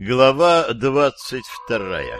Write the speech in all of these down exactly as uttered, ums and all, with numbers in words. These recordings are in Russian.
Глава двадцать вторая.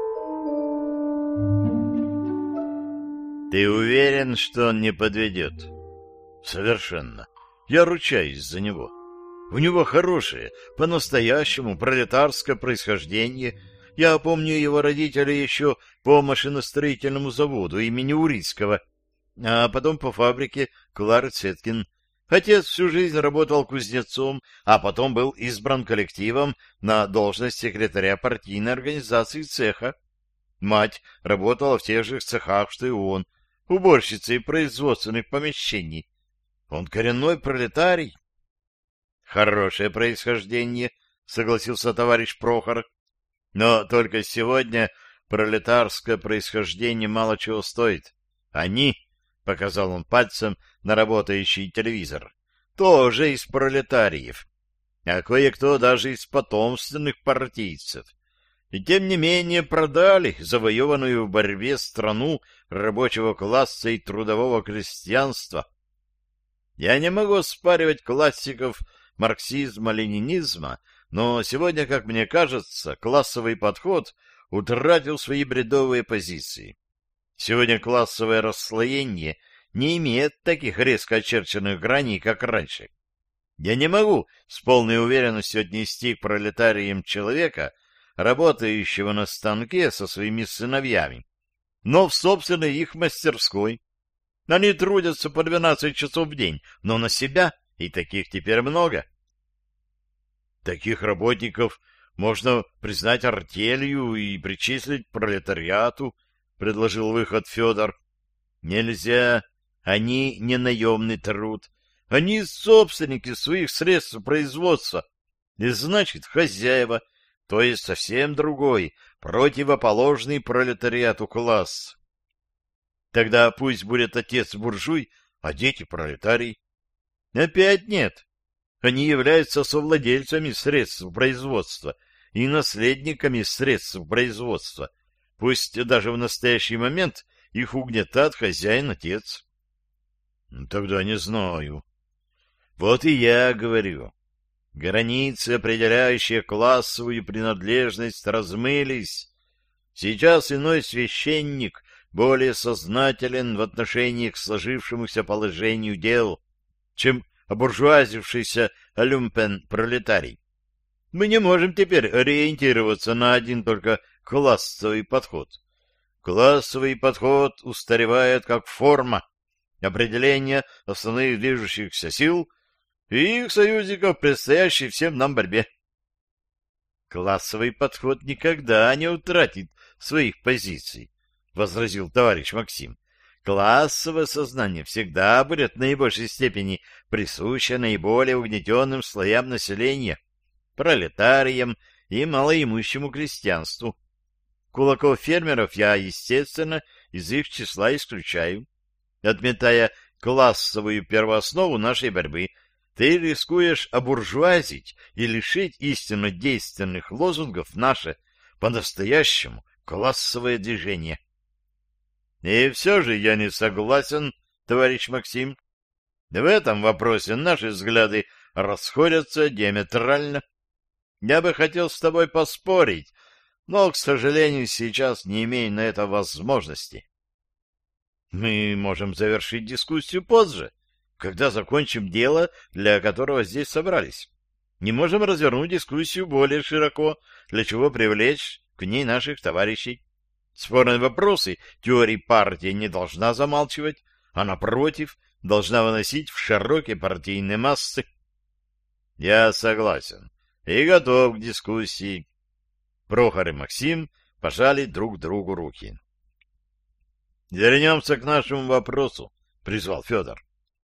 Ты уверен, что он не подведет? Совершенно. Я ручаюсь за него. У него хорошее, по-настоящему пролетарское происхождение. Я помню его родителей еще по машиностроительному заводу имени Урицкого, а потом по фабрике Клары Цеткин. Отец всю жизнь работал кузнецом, а потом был избран коллективом на должность секретаря партийной организации цеха. Мать работала в тех же цехах, что и он, уборщицей производственных помещений. Он коренной пролетарий. Хорошее происхождение, согласился товарищ Прохор. Но только сегодня пролетарское происхождение мало чего стоит. Они, показал он пальцем на работающий телевизор, тоже из пролетариев, а кое-кто даже из потомственных партийцев. И тем не менее продали завоеванную в борьбе страну рабочего класса и трудового крестьянства. Я не могу оспаривать классиков марксизма-ленинизма, но сегодня, как мне кажется, классовый подход утратил свои бредовые позиции. Сегодня классовое расслоение не имеет таких резко очерченных граней, как раньше. Я не могу с полной уверенностью отнести к пролетариям человека, работающего на станке со своими сыновьями, но в собственной их мастерской. Они трудятся по двенадцать часов в день, но на себя, и таких теперь много. Таких работников можно признать артелью и причислить к пролетариату, предложил выход Федор. Нельзя. Они не наемный труд. Они собственники своих средств производства. И значит, хозяева, то есть совсем другой, противоположный пролетариату класс. Тогда пусть будет отец буржуй, а дети пролетарий. Опять нет. Они являются совладельцами средств производства и наследниками средств производства. Пусть даже в настоящий момент их угнетает хозяин-отец. Тогда не знаю. Вот и я говорю. Границы, определяющие классовую принадлежность, размылись. Сейчас иной священник более сознателен в отношении к сложившемуся положению дел, чем обуржуазившийся люмпен-пролетарий. Мы не можем теперь ориентироваться на один только классовый подход. Классовый подход устаревает как форма определения основных движущихся сил и их союзников, предстоящей всем нам борьбе. Классовый подход никогда не утратит своих позиций, возразил товарищ Максим. Классовое сознание всегда будет в наибольшей степени присуще наиболее угнетенным слоям населения, пролетариям и малоимущему крестьянству. Кулаков-фермеров я, естественно, из их числа исключаю. Отметая классовую первооснову нашей борьбы, ты рискуешь обуржуазить и лишить истинно действенных лозунгов наше, по-настоящему, классовое движение. И все же я не согласен, товарищ Максим. В этом вопросе наши взгляды расходятся диаметрально. Я бы хотел с тобой поспорить, но, к сожалению, сейчас не имею на это возможности. Мы можем завершить дискуссию позже, когда закончим дело, для которого здесь собрались. Не можем развернуть дискуссию более широко, для чего привлечь к ней наших товарищей. Спорные вопросы теории партия не должна замалчивать, а, напротив, должна выносить в широкие партийные массы. Я согласен и готов к дискуссии. Прохор и Максим пожали друг другу руки. Вернемся к нашему вопросу, призвал Федор.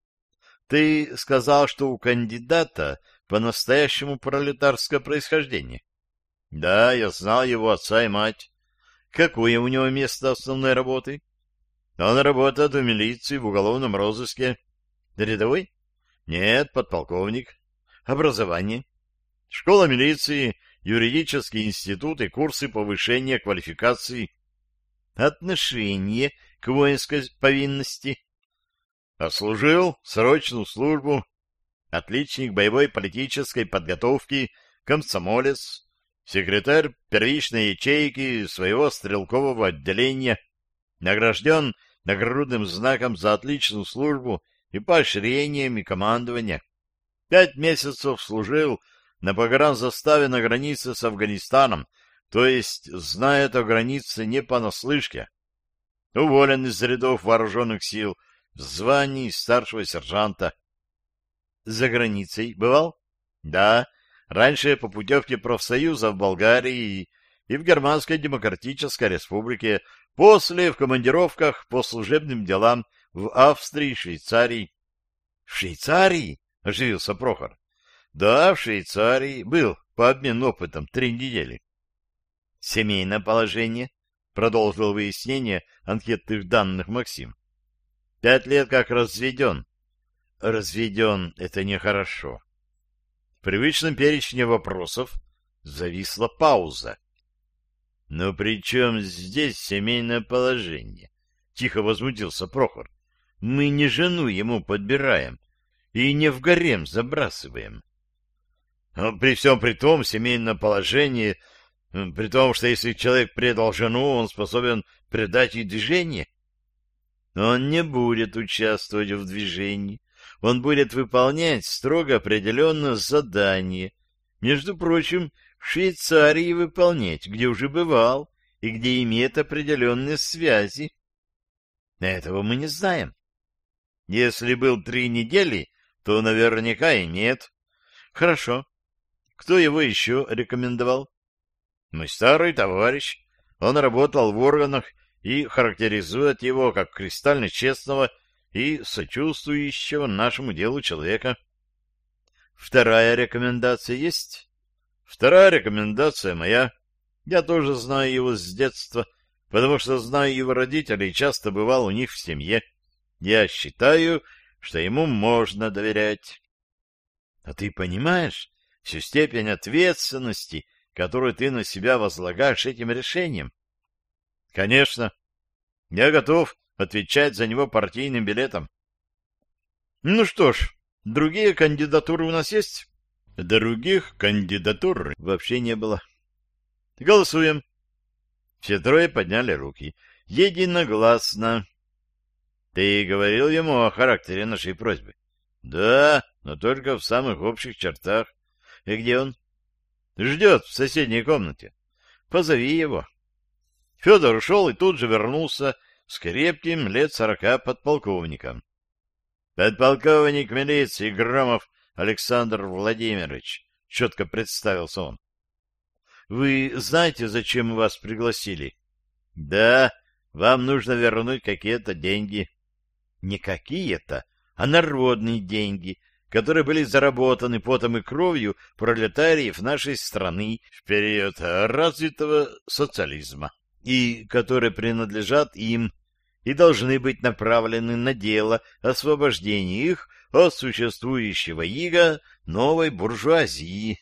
Ты сказал, что у кандидата по-настоящему пролетарское происхождение. Да, я знал его отца и мать. Какое у него место основной работы? Он работает в милиции, в уголовном розыске. Рядовой? Нет, подполковник. Образование? Школа милиции, юридический институт и курсы повышения квалификации. Отношение к воинской повинности? Отслужил срочную службу. Отличник боевой политической подготовки, комсомолец. секретарь первичной ячейки своего стрелкового отделения, награжден нагрудным знаком за отличную службу и поощрениями командования. Пять месяцев служил на погранзаставе на границе с Афганистаном, то есть знает о границе не понаслышке. Уволен из рядов вооруженных сил в звании старшего сержанта. За границей бывал? Да, раньше по путевке профсоюза в Болгарии и в Германской Демократической Республике, после в командировках по служебным делам в Австрии и Швейцарии. — В Швейцарии? — оживился Прохор. — Да, в Швейцарии. Был по обмену опытом три недели. — Семейное положение? — продолжил выяснение анкетных данных Максим. — Пять лет как разведен. — Разведен — это нехорошо. В привычном перечне вопросов зависла пауза. — Но при чем здесь семейное положение? — тихо возмутился Прохор. — Мы не жену ему подбираем и не в гарем забрасываем. Но при всем при том семейное положение, при том, что если человек предал жену, он способен предать и движение. Он не будет участвовать в движении, он будет выполнять строго определенное задание, между прочим, в Швейцарии выполнять, где уже бывал и где имеет определенные связи. Этого мы не знаем. Если был три недели, то наверняка имеет. Хорошо. Кто его еще рекомендовал? Мой старый товарищ. Он работал в органах и характеризует его как кристально честного и сочувствующего нашему делу человека. Вторая рекомендация есть? Вторая рекомендация моя. Я тоже знаю его с детства, потому что знаю его родителей и часто бывал у них в семье. Я считаю, что ему можно доверять. А ты понимаешь всю степень ответственности, которую ты на себя возлагаешь этим решением? Конечно. Я готов отвечать за него партийным билетом. Ну что ж, другие кандидатуры у нас есть? Других кандидатур вообще не было. Голосуем. Все трое подняли руки. Единогласно. Ты говорил ему о характере нашей просьбы? Да, но только в самых общих чертах. И где он? Ждет в соседней комнате. Позови его. Федор ушел и тут же вернулся с крепким лет сорока подполковником. Подполковник милиции Громов Александр Владимирович, четко представился он. Вы знаете, зачем мы вас пригласили? Да, вам нужно вернуть какие-то деньги. Не какие-то, а народные деньги, которые были заработаны потом и кровью пролетариев нашей страны в период развитого социализма, и которые принадлежат им и должны быть направлены на дело освобождения их от существующего ига новой буржуазии.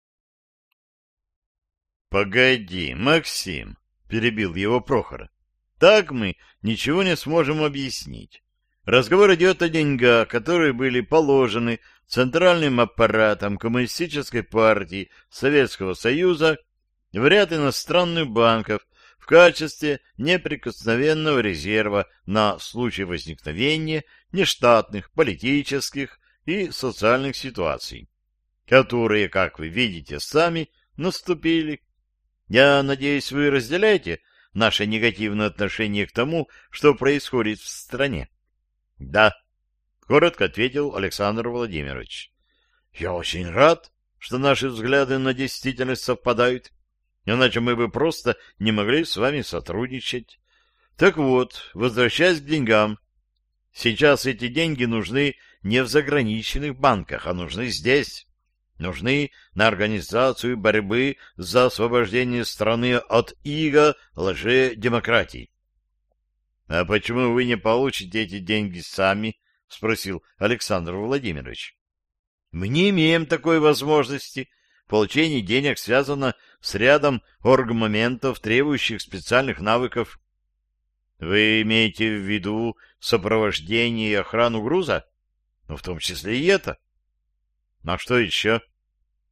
— Погоди, Максим, — перебил его Прохор, — так мы ничего не сможем объяснить. Разговор идет о деньгах, которые были положены центральным аппаратом Коммунистической партии Советского Союза в ряд иностранных банков в качестве неприкосновенного резерва на случай возникновения нештатных политических и социальных ситуаций, которые, как вы видите сами, наступили. Я надеюсь, вы разделяете наше негативное отношение к тому, что происходит в стране? — Да, — коротко ответил Александр Владимирович. — Я очень рад, что наши взгляды на действительность совпадают, иначе мы бы просто не могли с вами сотрудничать. Так вот, возвращаясь к деньгам. Сейчас эти деньги нужны не в заграничных банках, а нужны здесь. Нужны на организацию борьбы за освобождение страны от ига лжедемократии. — А почему вы не получите эти деньги сами? — спросил Александр Владимирович. — Мы не имеем такой возможности. Получение денег связано с рядом оргмоментов, требующих специальных навыков. — Вы имеете в виду сопровождение и охрану груза? Ну, в том числе и это. — А что еще?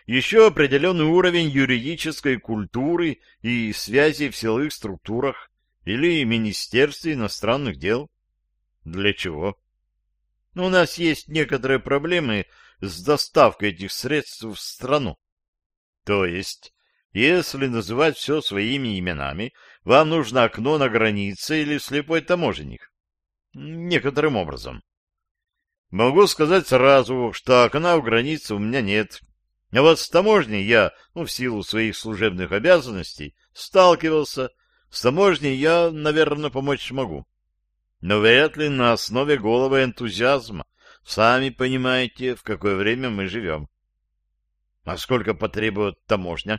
еще определенный уровень юридической культуры и связи в силовых структурах или Министерстве иностранных дел. Для чего? У нас есть некоторые проблемы с доставкой этих средств в страну. То есть, если называть все своими именами, вам нужно окно на границе или слепой таможенник. Некоторым образом. Могу сказать сразу, что окна у границы у меня нет. А вот с таможней я, ну, в силу своих служебных обязанностей, сталкивался. С таможней я, наверное, помочь могу. Но вряд ли на основе голого энтузиазма. Сами понимаете, в какое время мы живем. А сколько потребует таможня?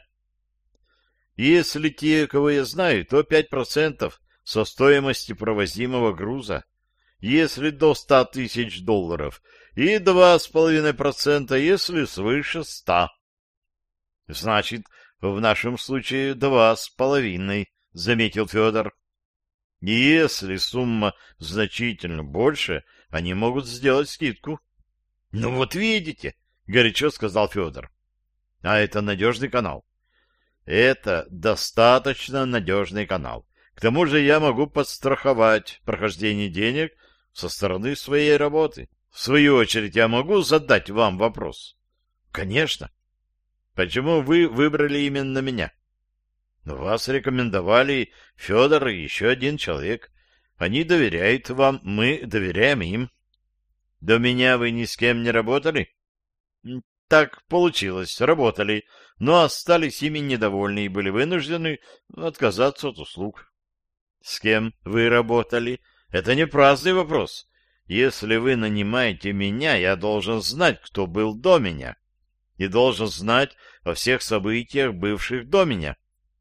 Если те, кого я знаю, то пять процентов со стоимости провозимого груза. Если до ста тысяч долларов, и два с половиной процента, если свыше ста. Значит, в нашем случае два с половиной, заметил Федор. И если сумма значительно больше, они могут сделать скидку. — Ну вот видите, — горячо сказал Федор. — А это надежный канал? — Это достаточно надежный канал. К тому же я могу подстраховать прохождение денег со стороны своей работы. В свою очередь я могу задать вам вопрос? — Конечно. — Почему вы выбрали именно меня? — Вас рекомендовали Федор и еще один человек. Они доверяют вам, мы доверяем им. — До меня вы ни с кем не работали? — Так получилось, работали, но остались ими недовольны и были вынуждены отказаться от услуг. — С кем вы работали? Это не праздный вопрос. Если вы нанимаете меня, я должен знать, кто был до меня, и должен знать о всех событиях, бывших до меня.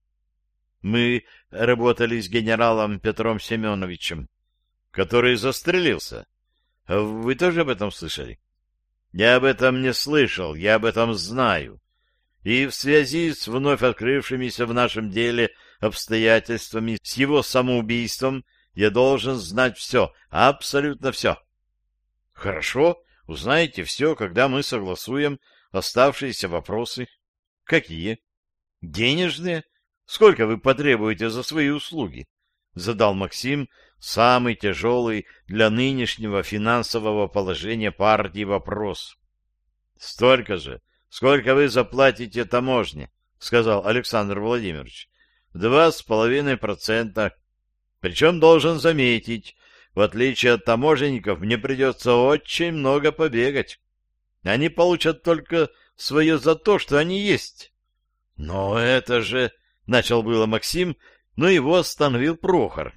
Мы работали с генералом Петром Семеновичем, который застрелился. Вы тоже об этом слышали? Я об этом не слышал, я об этом знаю. И в связи с вновь открывшимися в нашем деле обстоятельствами с его самоубийством я должен знать все, абсолютно все. Хорошо, узнаете все, когда мы согласуем оставшиеся вопросы. Какие? Денежные? Сколько вы потребуете за свои услуги? Задал Максим самый тяжелый для нынешнего финансового положения партии вопрос. Столько же, сколько вы заплатите таможне, сказал Александр Владимирович. Два с половиной процента. Причем должен заметить, в отличие от таможенников, мне придется очень много побегать. Они получат только свое за то, что они есть. Но это же... Начал было Максим, но его остановил Прохор.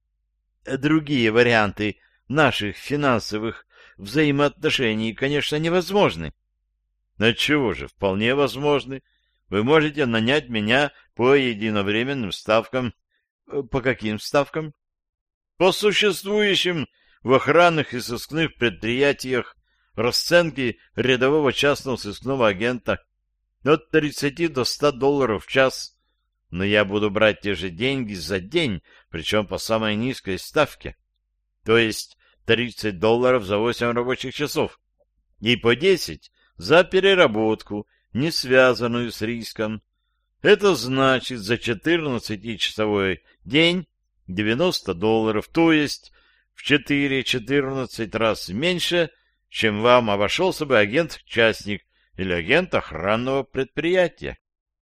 Другие варианты наших финансовых взаимоотношений, конечно, невозможны. Отчего же, вполне возможны. Вы можете нанять меня по единовременным ставкам. По каким ставкам? По существующим в охранных и сыскных предприятиях расценки рядового частного сыскного агента от тридцати до ста долларов в час. Но я буду брать те же деньги за день, причем по самой низкой ставке. То есть тридцать долларов за восемь рабочих часов. И по десять за переработку, не связанную с риском. Это значит за четырнадцатичасовой день девяносто долларов, то есть в четыре-четырнадцать раз меньше, чем вам обошелся бы агент-частник или агент охранного предприятия.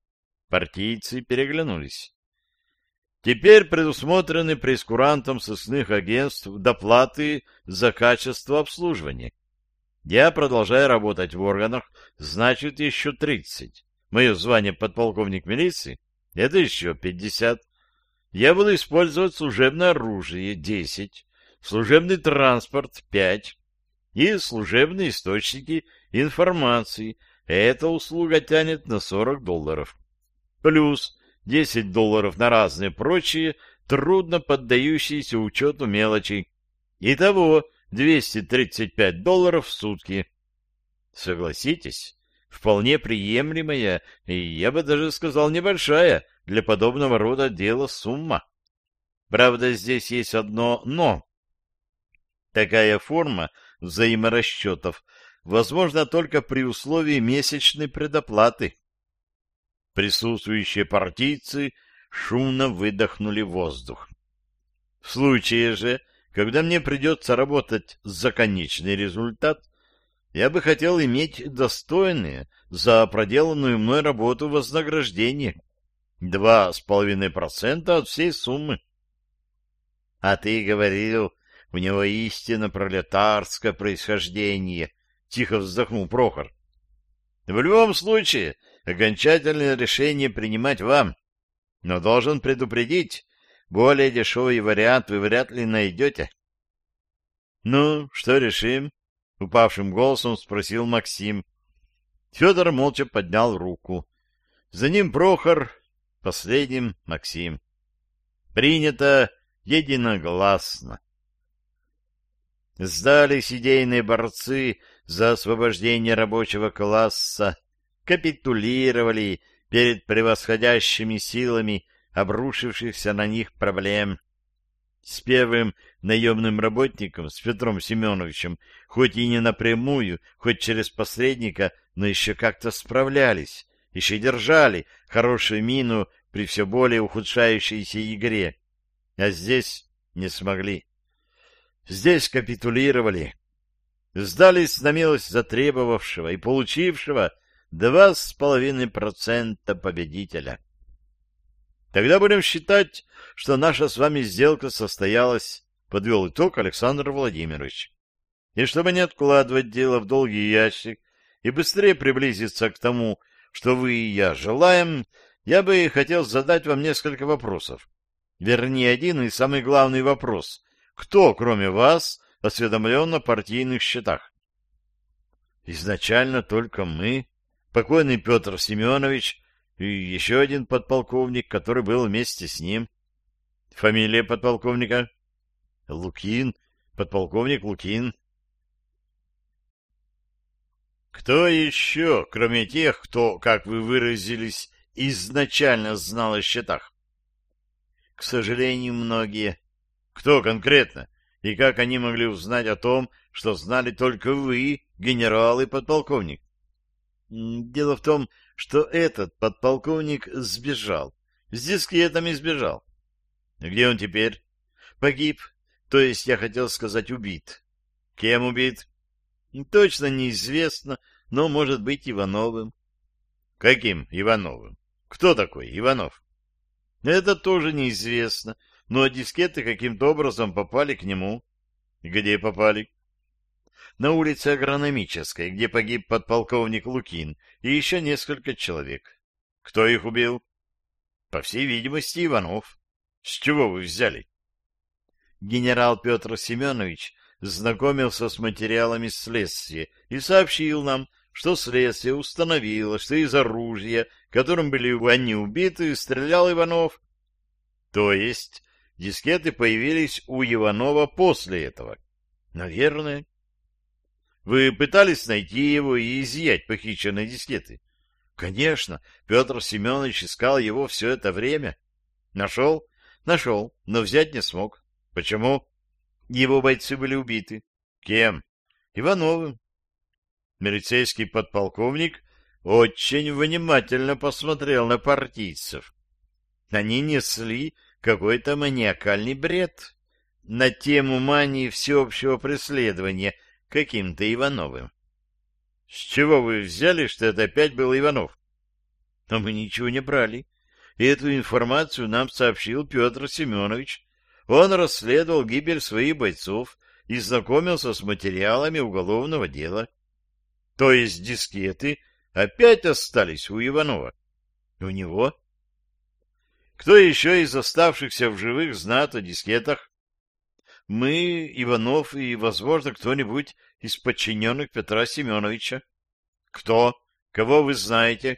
Партийцы переглянулись. Теперь предусмотрены прейскурантом сыскных агентств доплаты за качество обслуживания. Я продолжаю работать в органах, значит, еще тридцать. Мое звание подполковник милиции — это еще пятьдесят. Я буду использовать служебное оружие — десять, служебный транспорт — пять и служебные источники информации. Эта услуга тянет на сорок долларов. Плюс десять долларов на разные прочие, трудно поддающиеся учету мелочи. Итого двести тридцать пять долларов в сутки. Согласитесь, вполне приемлемая и, я бы даже сказал, небольшая для подобного рода дела сумма. Правда, здесь есть одно «но». Такая форма взаиморасчетов возможно только при условии месячной предоплаты. Присутствующие партийцы шумно выдохнули воздух. В случае же, когда мне придется работать за конечный результат, я бы хотел иметь достойное за проделанную мной работу вознаграждение. Два с половиной процента от всей суммы. — А ты говорил, у него истинно пролетарское происхождение, — тихо вздохнул Прохор. — В любом случае, окончательное решение принимать вам, но должен предупредить, более дешевый вариант вы вряд ли найдете. — Ну, что решим? — упавшим голосом спросил Максим. Федор молча поднял руку. За ним Прохор, последним Максим. Принято единогласно. Сдались идейные борцы за освобождение рабочего класса, капитулировали перед превосходящими силами обрушившихся на них проблем. С первым наемным работником, с Петром Семеновичем, хоть и не напрямую, хоть через посредника, но еще как-то справлялись, еще держали хорошую мину при все более ухудшающейся игре. А здесь не смогли. Здесь капитулировали. Сдались на милость затребовавшего и получившего два с половиной процента победителя. Тогда будем считать, что наша с вами сделка состоялась, подвел итог Александр Владимирович. И чтобы не откладывать дело в долгий ящик и быстрее приблизиться к тому, что вы и я желаем, я бы хотел задать вам несколько вопросов. Вернее, один и самый главный вопрос. Кто, кроме вас, осведомлен о партийных счетах? Изначально только мы, покойный Петр Семенович и еще один подполковник, который был вместе с ним. Фамилия подполковника? Лукин, подполковник Лукин. Кто еще, кроме тех, кто, как вы выразились, изначально знал о счетах? К сожалению, многие. Кто конкретно? И как они могли узнать о том, что знали только вы, генерал и подполковник? Дело в том, что этот подполковник сбежал. С дискетами сбежал. Где он теперь? Погиб. То есть, я хотел сказать, убит. Кем убит? Точно неизвестно, но может быть Ивановым. Каким Ивановым? Кто такой Иванов? Это тоже неизвестно, но дискеты каким-то образом попали к нему. Где попали? На улице Агрономической, где погиб подполковник Лукин и еще несколько человек. Кто их убил? По всей видимости, Иванов. С чего вы взяли? Генерал Петр Семенович знакомился с материалами следствия и сообщил нам, что следствие установило, что из оружия, которым были они убиты, стрелял Иванов. То есть дискеты появились у Иванова после этого? Наверное. Вы пытались найти его и изъять похищенные дискеты? Конечно, Петр Семенович искал его все это время. Нашел? Нашел, но взять не смог. Почему? Его бойцы были убиты. Кем? Ивановым. Милицейский подполковник очень внимательно посмотрел на партийцев. Они несли какой-то маниакальный бред на тему мании всеобщего преследования каким-то Ивановым. С чего вы взяли, что это опять был Иванов? Но мы ничего не брали. И эту информацию нам сообщил Петр Семенович. Он расследовал гибель своих бойцов и знакомился с материалами уголовного дела. То есть дискеты опять остались у Иванова. У него? Кто еще из оставшихся в живых знает о дискетах? Мы, Иванов и, возможно, кто-нибудь из подчиненных Петра Семеновича. Кто? Кого вы знаете?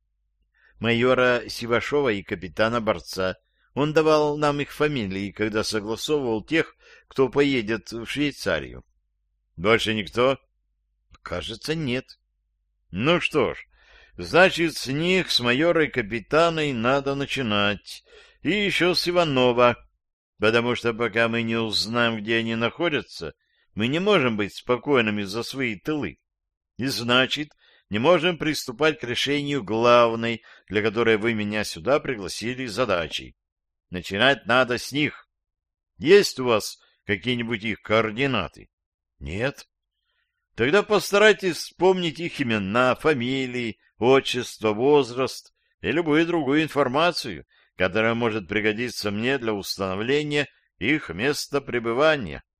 Майора Сивашова и капитана Борца. Он давал нам их фамилии, когда согласовывал тех, кто поедет в Швейцарию. Больше никто? Кажется, нет. Ну что ж, значит, с них, с майора и капитаной, надо начинать. И еще с Иванова, потому что пока мы не узнаем, где они находятся, мы не можем быть спокойными за свои тылы. И значит, не можем приступать к решению главной, для которой вы меня сюда пригласили, задачей. Начинать надо с них. Есть у вас какие-нибудь их координаты? Нет. Тогда постарайтесь вспомнить их имена, фамилии, отчество, возраст и любую другую информацию, которая может пригодиться мне для установления их места пребывания.